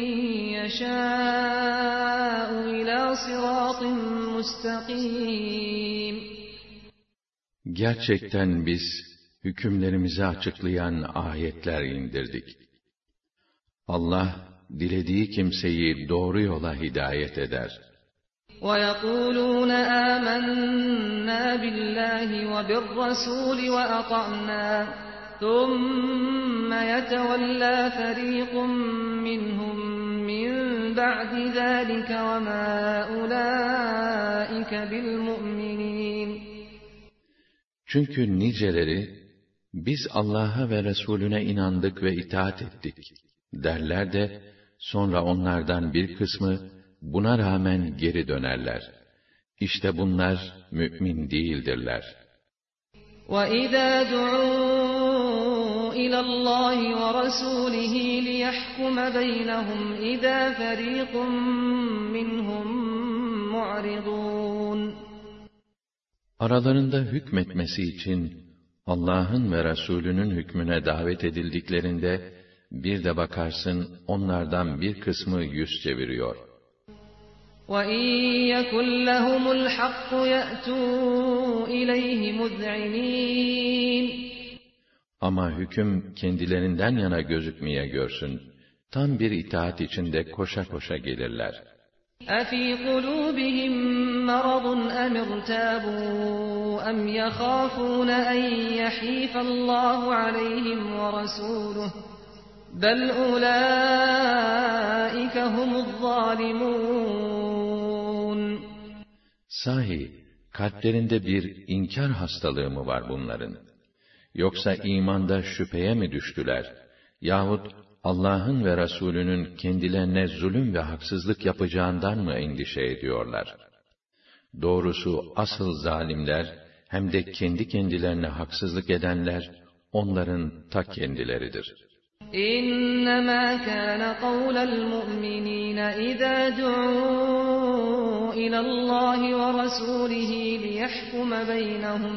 يَشَاءُ إِلَى صِرَاطٍ مُسْتَقِيمٍ. Gerçekten biz, hükümlerimizi açıklayan ayetler indirdik. Allah, dilediği kimseyi doğru yola hidayet eder. وَيَقُولُونَ آمَنَّا بِاللّٰهِ وَبِالرَّسُولِ وَأَطَعْنَا ثُمَّ يَتَوَلَّى فَرِيقٌ مِّنْهُم مِّن بَعْدِ ذَٰلِكَ وَمَا أُولَٰئِكَ بِالْمُؤْمِنِينَ. Çünkü niceleri, biz Allah'a ve Resulüne inandık ve itaat ettik derler de, sonra onlardan bir kısmı buna rağmen geri dönerler. İşte bunlar mümin değildirler. وَإِذَا دُعُوا إِلَى اللّٰهِ وَرَسُولِهِ لِيَحْكُمَ بَيْنَهُمْ إِذَا فَرِيقٌ مِّنْهُمْ مُعْرِضُونَ. Aralarında hükmetmesi için Allah'ın ve Resulünün hükmüne davet edildiklerinde, bir de bakarsın onlardan bir kısmı yüz çeviriyor. وَإِنْ يَكُنْ لَهُمُ الْحَقُّ يَأْتُوا إِلَيْهِ مُذْعِنِينَ. Ama hüküm kendilerinden yana gözükmeye görsün, tam bir itaat içinde koşa koşa gelirler. أَفِي قُلُوبِهِمْ مَرَضٌ أَمِ ارْتَابُوا أَمْ يَخَافُونَ أَنْ يَحِيفَ اللّٰهُ عَلَيْهِمْ وَرَسُولُهُ بَلْ أُولَٰئِكَ هُمُ الظَّالِمُونَ. Sahi, kalplerinde bir inkar hastalığı mı var bunların? Yoksa imanda şüpheye mi düştüler? Yahut Allah'ın ve Resulünün kendilerine zulüm ve haksızlık yapacağından mı endişe ediyorlar? Doğrusu asıl zalimler, hem de kendi kendilerine haksızlık edenler, onların ta kendileridir. إِنَّمَا كَانَ قَوْلَ الْمُؤْمِنِينَ إِذَا دُعُوا إِلَى اللّٰهِ وَرَسُولِهِ لِيَحْكُمَ بَيْنَهُمْ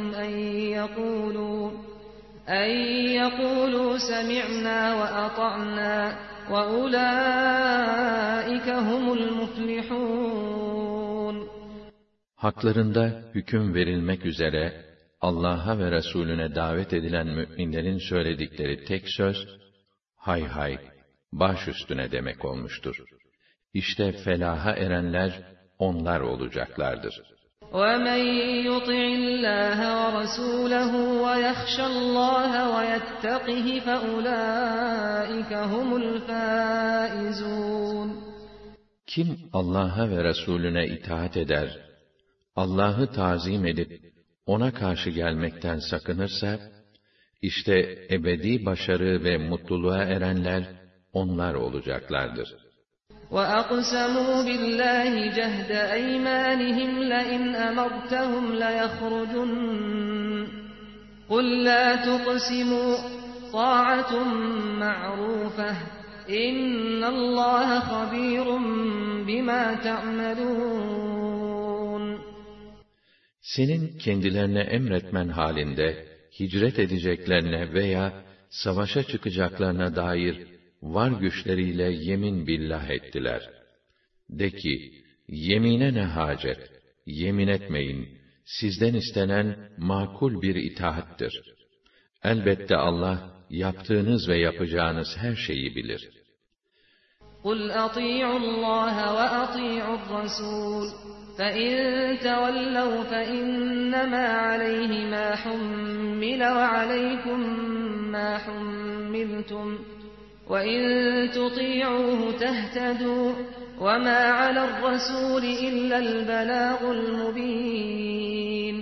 أَنْ يَقُولُوا سَمِعْنَا وَأَطَعْنَا وَأُولَٰئِكَ هُمُ الْمُفْلِحُونَ. Haklarında hüküm verilmek üzere Allah'a ve Resulüne davet edilen müminlerin söyledikleri tek söz, hay hay, baş üstüne demek olmuştur. İşte felaha erenler onlar olacaklardır. وَمَنْ يُطِعِ اللّٰهَ وَرَسُولَهُ وَيَخْشَ اللّٰهَ وَيَتَّقِهِ فَأُولَٰئِكَ هُمُ الْفَائِزُونَ. Kim Allah'a ve Resulüne itaat eder, Allah'ı tazim edip ona karşı gelmekten sakınırsa, İşte ebedi başarı ve mutluluğa erenler onlar olacaklardır. وَأَقْسَمُوا بِاللّٰهِ جَهْدَ أَيْمَانِهِمْ لَئِنْ أَمَرْتَهُمْ لَيَخْرُجُنَّ قُلْ لَا تُقْسِمُوا طَاعَةٌ مَّعْرُوفَةٌ إِنَّ اللّٰهَ خَبِيرٌ بِمَا تَعْمَلُونَ. Senin kendilerine emretmen halinde, hicret edeceklerine veya savaşa çıkacaklarına dair var güçleriyle yemin billah ettiler. De ki, yemine ne hacet, yemin etmeyin, sizden istenen makul bir itaattir. Elbette Allah, yaptığınız ve yapacağınız her şeyi bilir. قُلْ أَطِيعُوا اللّٰهَ وَأَطِيعُوا الرَّسُولَ فَإِنْ تَوَلَّوْا فَإِنَّمَا عَلَيْهِ مَا حُمِّلَ وَعَلَيْكُمْ مَا حُمِّلْتُمْ وَإِنْ تُطِيعُوهُ تَهْتَدُوا وَمَا عَلَى الرَّسُولِ إِلَّا الْبَلَاغُ الْمُبِينُ.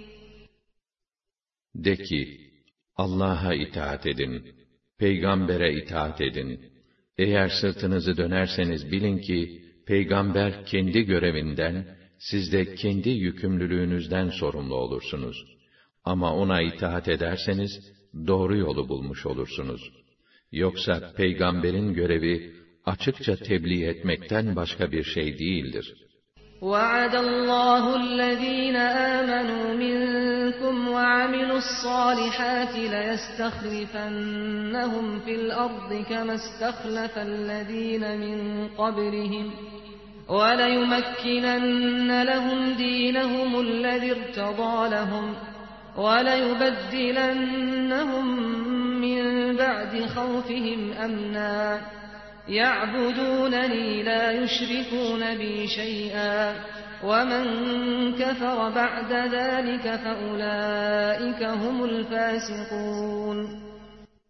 De ki, Allah'a itaat edin, peygambere itaat edin. Eğer sırtınızı dönerseniz bilin ki, peygamber kendi görevinden, siz de kendi yükümlülüğünüzden sorumlu olursunuz. Ama ona itaat ederseniz, doğru yolu bulmuş olursunuz. Yoksa peygamberin görevi, açıkça tebliğ etmekten başka bir şey değildir. وَعَدَ اللّٰهُ الَّذ۪ينَ آمَنُوا مِنْكُمْ وَعَمِلُوا الصَّالِحَاتِ لَيَسْتَخْلِفَنَّهُمْ فِي الْأَرْضِ كَمَا اسْتَخْلَفَ الَّذ۪ينَ مِنْ قَبْلِهِمْ وَلَيُمَكِّنَنَّ لَهُمْ دِينَهُمُ الَّذِي ارْتَضَىٰ لَهُمْ وَلَيُبَدِّلَنَّهُمْ مِنْ بَعْدِ خَوْفِهِمْ أَمْنًا يَعْبُدُونَنِي لَا يُشْرِكُونَ بِي شَيْئًا وَمَنْ كَفَرَ بَعْدَ ذَٰلِكَ فَأُولَٰئِكَ هُمُ الْفَاسِقُونَ.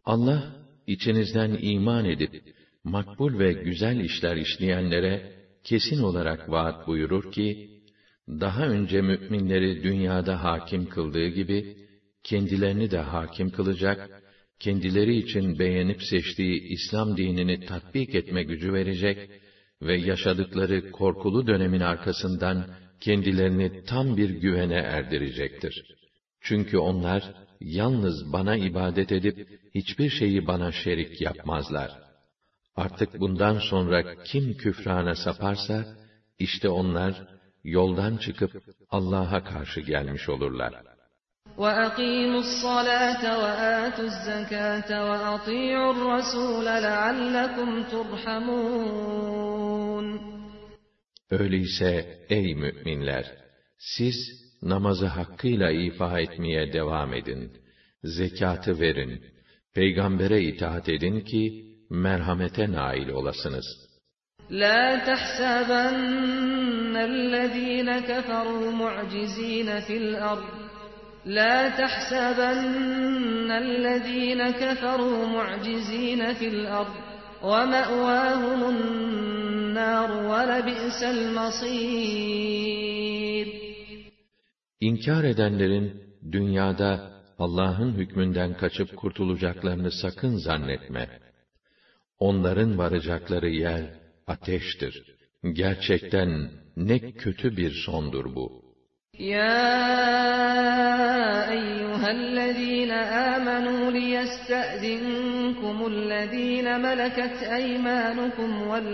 Allah, içinizden iman edip, makbul ve güzel işler işleyenlere, kesin olarak vaat buyurur ki, daha önce mü'minleri dünyada hakim kıldığı gibi, kendilerini de hakim kılacak, kendileri için beğenip seçtiği İslam dinini tatbik etme gücü verecek ve yaşadıkları korkulu dönemin arkasından kendilerini tam bir güvene erdirecektir. Çünkü onlar, yalnız bana ibadet edip, hiçbir şeyi bana şerik yapmazlar. Artık bundan sonra kim küfrana saparsa, işte onlar, yoldan çıkıp Allah'a karşı gelmiş olurlar. وَأَقِيمُوا الصَّلَاةَ وَآتُوا الزَّكَاةَ وَأَطِيعُوا الرَّسُولَ لَعَلَّكُمْ تُرْحَمُونَ Öyleyse ey müminler, siz namazı hakkıyla ifa etmeye devam edin, zekatı verin, peygambere itaat edin ki merhamete nail olasınız. لَا تَحْسَبَنَّ الَّذ۪ينَ كَفَرُوا مُعْجِز۪ينَ فِي الْأَرْضِ لَا تَحْسَبَنَّ الَّذ۪ينَ كَفَرُوا مُعْجِز۪ينَ فِي الْأَرْضِ وَمَأْوَاهُمُ النَّارُ وَلَبِئْسَ الْمَصِيرُ İnkar edenlerin dünyada Allah'ın hükmünden kaçıp kurtulacaklarını sakın zannetme. Onların varacakları yer ateştir. Gerçekten ne kötü bir sondur bu. يَا أَيُّهَا الَّذ۪ينَ آمَنُوا لِيَسْتَأْذِنكُمُ الَّذ۪ينَ مَلَكَتْ أَيْمَانُكُمْ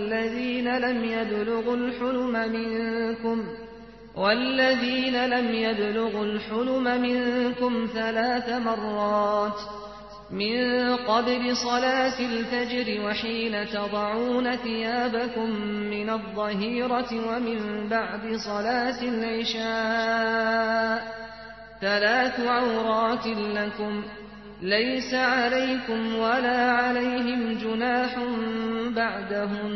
وَالَّذ۪ينَ لَمْ يَبْلُغُوا الْحُلُمَ مِنكُمْ 3 مرات من قبل صلاة الفجر وحين تضعون ثيابكم من الظهيرة ومن بعد صلاة العشاء 3 عورات لكم ليس عليكم ولا عليهم جناح بعدهن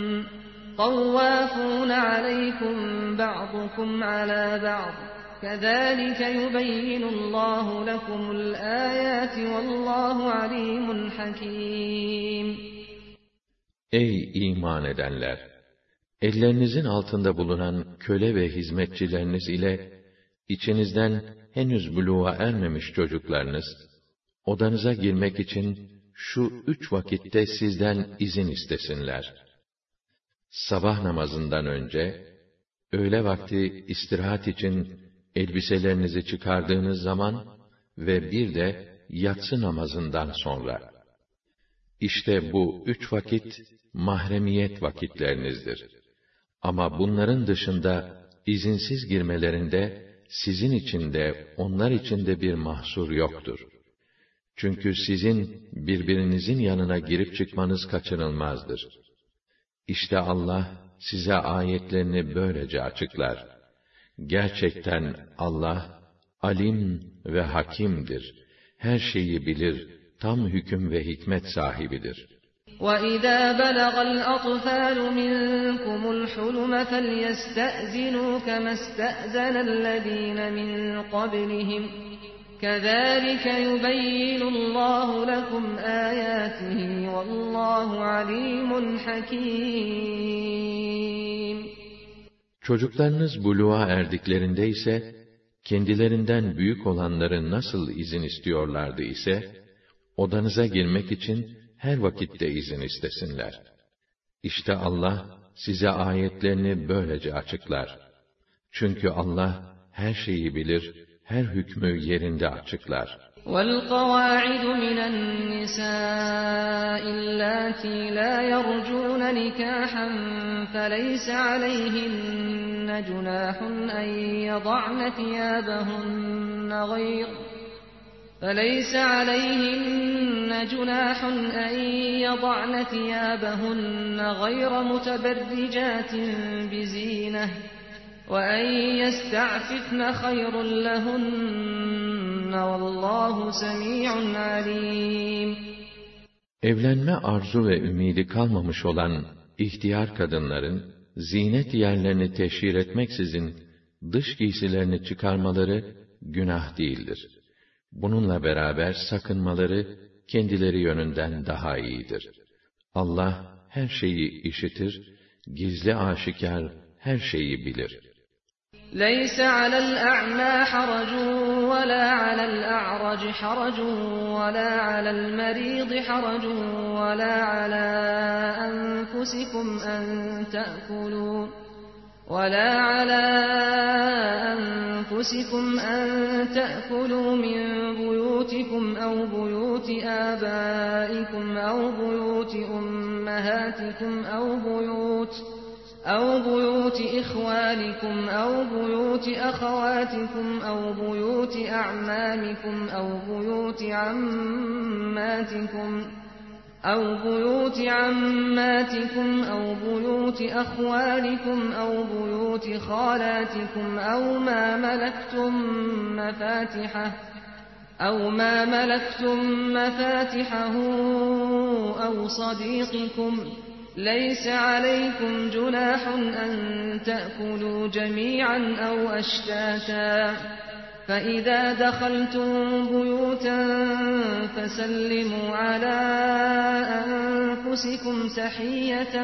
طوافون عليكم بعضكم على بعض كَذَٰلِكَ يُبَيِّنُ اللّٰهُ لَكُمُ الْآيَاتِ وَاللّٰهُ عَلِيمٌ حَكِيمٌ Ey iman edenler! Ellerinizin altında bulunan köle ve hizmetçileriniz ile, içinizden henüz buluğa ermemiş çocuklarınız, odanıza girmek için şu 3 vakitte sizden izin istesinler. Sabah namazından önce, öğle vakti istirahat için elbiselerinizi çıkardığınız zaman ve bir de yatsı namazından sonra. İşte bu 3 vakit mahremiyet vakitlerinizdir. Ama bunların dışında izinsiz girmelerinde sizin için de onlar için de bir mahsur yoktur. Çünkü sizin birbirinizin yanına girip çıkmanız kaçınılmazdır. İşte Allah size ayetlerini böylece açıklar. Gerçekten Allah, alim ve hakimdir. Her şeyi bilir, tam hüküm ve hikmet sahibidir. وَإِذَا بَلَغَ الْأَطْفَالُ مِنكُمُ الْحُلُمَ فَلْيَسْتَأْذِنُوا كَمَا اسْتَأْذَنَ الَّذ۪ينَ مِنْ قَبْلِهِمْ كَذَٰلِكَ يُبَيِّنُ اللّٰهُ لَكُمْ آيَاتِهِ وَاللّٰهُ عَلِيمٌ حَكِيمٌ Çocuklarınız buluğa erdiklerinde ise, kendilerinden büyük olanların nasıl izin istiyorlardı ise, odanıza girmek için her vakitte izin istesinler. İşte Allah, size ayetlerini böylece açıklar. Çünkü Allah, her şeyi bilir, her hükmü yerinde açıklar. وَالْقَوَاعِدُ مِنَ النِّسَاءِ اللَّاتِي لَا يَرْجُونَ نِكَاحًا فَلَيْسَ عَلَيْهِنَّ جُنَاحٌ أَن يَضَعْنَ ثِيَابَهُنَّ غَيْرَ مُتَبَرِّجَاتٍ بِزِينَةٍ وَأَن يَسْتَعْفِفْنَ خَيْرٌ لَهُنَّ وَاللّٰهُ سَمِيعٌ عَلِيمٌ Evlenme arzu ve ümidi kalmamış olan ihtiyar kadınların, zinet yerlerini teşhir etmeksizin dış giysilerini çıkarmaları günah değildir. Bununla beraber sakınmaları kendileri yönünden daha iyidir. Allah her şeyi işitir, gizli aşikar her şeyi bilir. لَيْسَ عَلَى الْأَعْمَى حَرَجٌ وَلَا عَلَى الْأَعْرَجِ حَرَجٌ وَلَا عَلَى الْمَرِيضِ حَرَجٌ وَلَا عَلَى أَنفُسِكُمْ أَن تَأْكُلُوا مِنْ بُيُوتِكُمْ أَوْ بُيُوتِ آبَائِكُمْ أَوْ بُيُوتِ أُمَّهَاتِكُمْ أَوْ بُيُوتِ إِخْوَانِكُمْ أَوْ بُيُوتِ أَخَوَاتِكُمْ أَوْ بُيُوتِ أَعْمَامِكُمْ أَوْ بُيُوتِ عَمَّاتِكُمْ أَوْ بُيُوتِ أَخْوَالِكُمْ أَوْ بُيُوتِ خَالَاتِكُمْ أَوْ مَا مَلَكْتُمْ مَفَاتِحَهُ أَوْ صَدِيقِكُمْ لَيْسَ عَلَيْكُمْ جُنَاحٌ أَن تَأْكُلُوا جَمِيعًا أَوْ أَشْتَاتًا فَإِذَا دَخَلْتُمْ بُيُوتًا فَسَلِّمُوا عَلَى أَنفُسِكُمْ تَحِيَّةً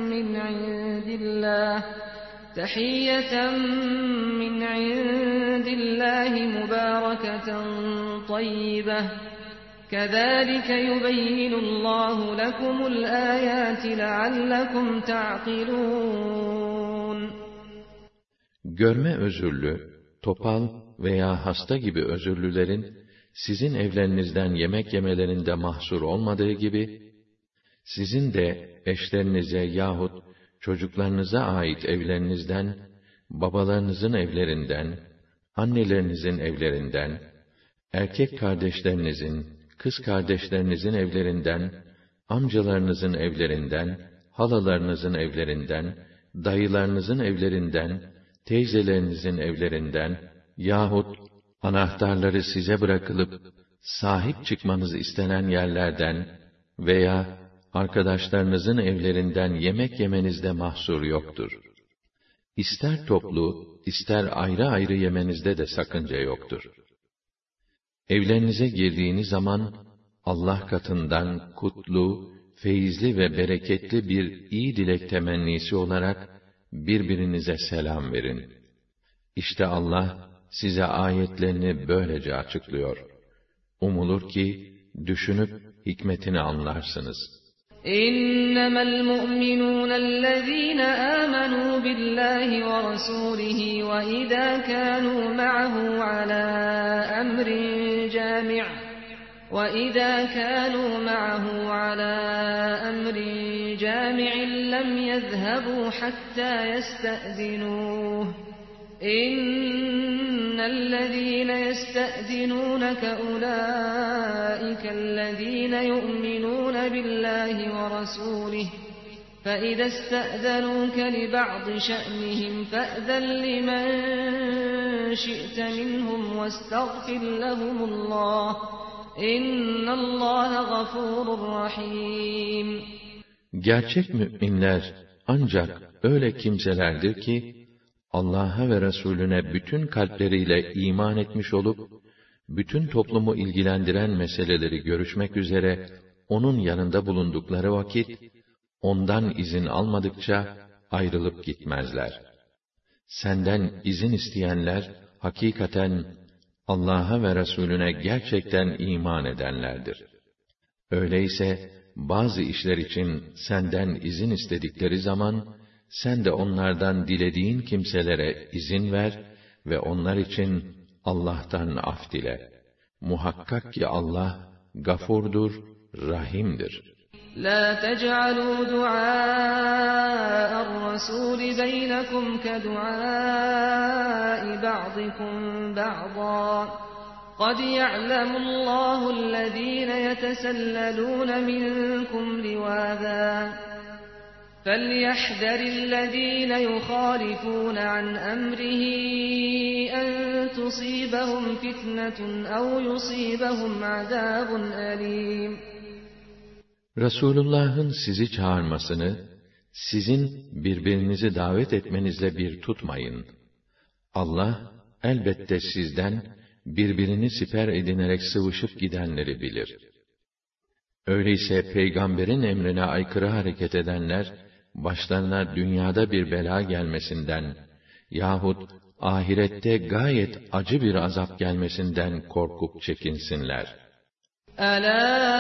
مِّنْ عِندِ اللَّهِ مُبَارَكَةً طَيِّبَةً كَذَلِكَ يُبَيِّنُ اللَّهُ لَكُمُ الْآيَاتِ لَعَلَّكُمْ تَعْقِلُونَ Görme özürlü, topal veya hasta gibi özürlülerin sizin evlerinizden yemek yemelerinde mahsur olmadığı gibi, sizin de eşlerinize yahut çocuklarınıza ait evlerinizden, babalarınızın evlerinden, annelerinizin evlerinden, erkek kardeşlerinizin, kız kardeşlerinizin evlerinden, amcalarınızın evlerinden, halalarınızın evlerinden, dayılarınızın evlerinden, teyzelerinizin evlerinden yahut anahtarları size bırakılıp sahip çıkmanız istenen yerlerden veya arkadaşlarınızın evlerinden yemek yemenizde mahsur yoktur. İster toplu, ister ayrı ayrı yemenizde de sakınca yoktur. Evlerinize girdiğiniz zaman Allah katından kutlu, feyizli ve bereketli bir iyi dilek temennisi olarak birbirinize selam verin. İşte Allah size ayetlerini böylece açıklıyor. Umulur ki düşünüp hikmetini anlarsınız. İnnemel mu'minûnellezîne âmenû billâhi ve rasûlihi ve idâ kânû ma'ahu alâ emrin جامع لم يذهبوا حتى يستأذنوه إن الذين يستأذنونك أولئك الذين يؤمنون بالله ورسوله فإذا استأذنوك لبعض شأنهم فأذن لمن شئت منهم واستغفر لهم الله إن الله غفور رحيم. Gerçek müminler ancak öyle kimselerdir ki, Allah'a ve Resulüne bütün kalpleriyle iman etmiş olup, bütün toplumu ilgilendiren meseleleri görüşmek üzere, onun yanında bulundukları vakit, ondan izin almadıkça ayrılıp gitmezler. Senden izin isteyenler, hakikaten Allah'a ve Resulüne gerçekten iman edenlerdir. Öyleyse, bazı işler için senden izin istedikleri zaman, sen de onlardan dilediğin kimselere izin ver ve onlar için Allah'tan af dile. Muhakkak ki Allah, gafurdur, rahimdir. لَا تَجْعَلُوا دُعَاءَ الرَّسُولِ بَيْنَكُمْ كَدُعَاءِ بَعْضِكُمْ بَعْضًا قَدْ يَعْلَمُ اللَّهُ الَّذِينَ يَتَسَلَّلُونَ مِنكُمْ لِوَاذًا فَلْيَحْذَرِ الَّذِينَ يُخَالِفُونَ عَنْ أَمْرِهِ أَن تُصِيبَهُمْ فِتْنَةٌ أَوْ يُصِيبَهُمْ عَذَابٌ أَلِيمٌ. Resulullah'ın sizi çağırmasını, sizin birbirinizi davet etmenizle bir tutmayın. Allah, elbette sizden, birbirini siper edinerek sıvışıp gidenleri bilir. Öyleyse peygamberin emrine aykırı hareket edenler, başlarına dünyada bir bela gelmesinden yahut ahirette gayet acı bir azap gelmesinden korkup çekinsinler. Alâ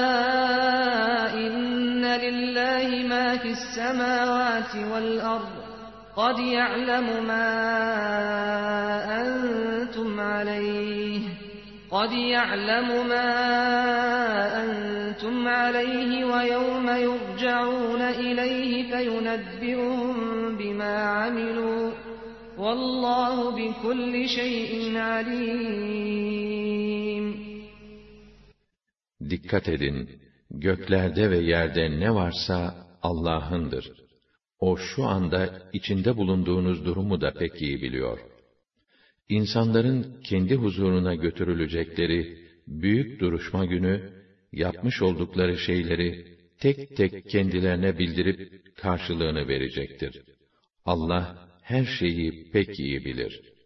inne lillahi mâ fissemâvâti vel ard. قَدْ يَعْلَمُ مَا أَنْتُمْ عَلَيْهِ وَيَوْمَ يُرْجَعُونَ إِلَيْهِ فَيُنَبِّئُهُم بِمَا عَمِلُوا وَاللّٰهُ بِكُلِّ شَيْءٍ عَلِيمٌ. Dikkat edin, göklerde ve yerde ne varsa Allah'ındır. O şu anda içinde bulunduğunuz durumu da pek iyi biliyor. İnsanların kendi huzuruna götürülecekleri büyük duruşma günü, yapmış oldukları şeyleri tek tek kendilerine bildirip karşılığını verecektir. Allah her şeyi pek iyi bilir.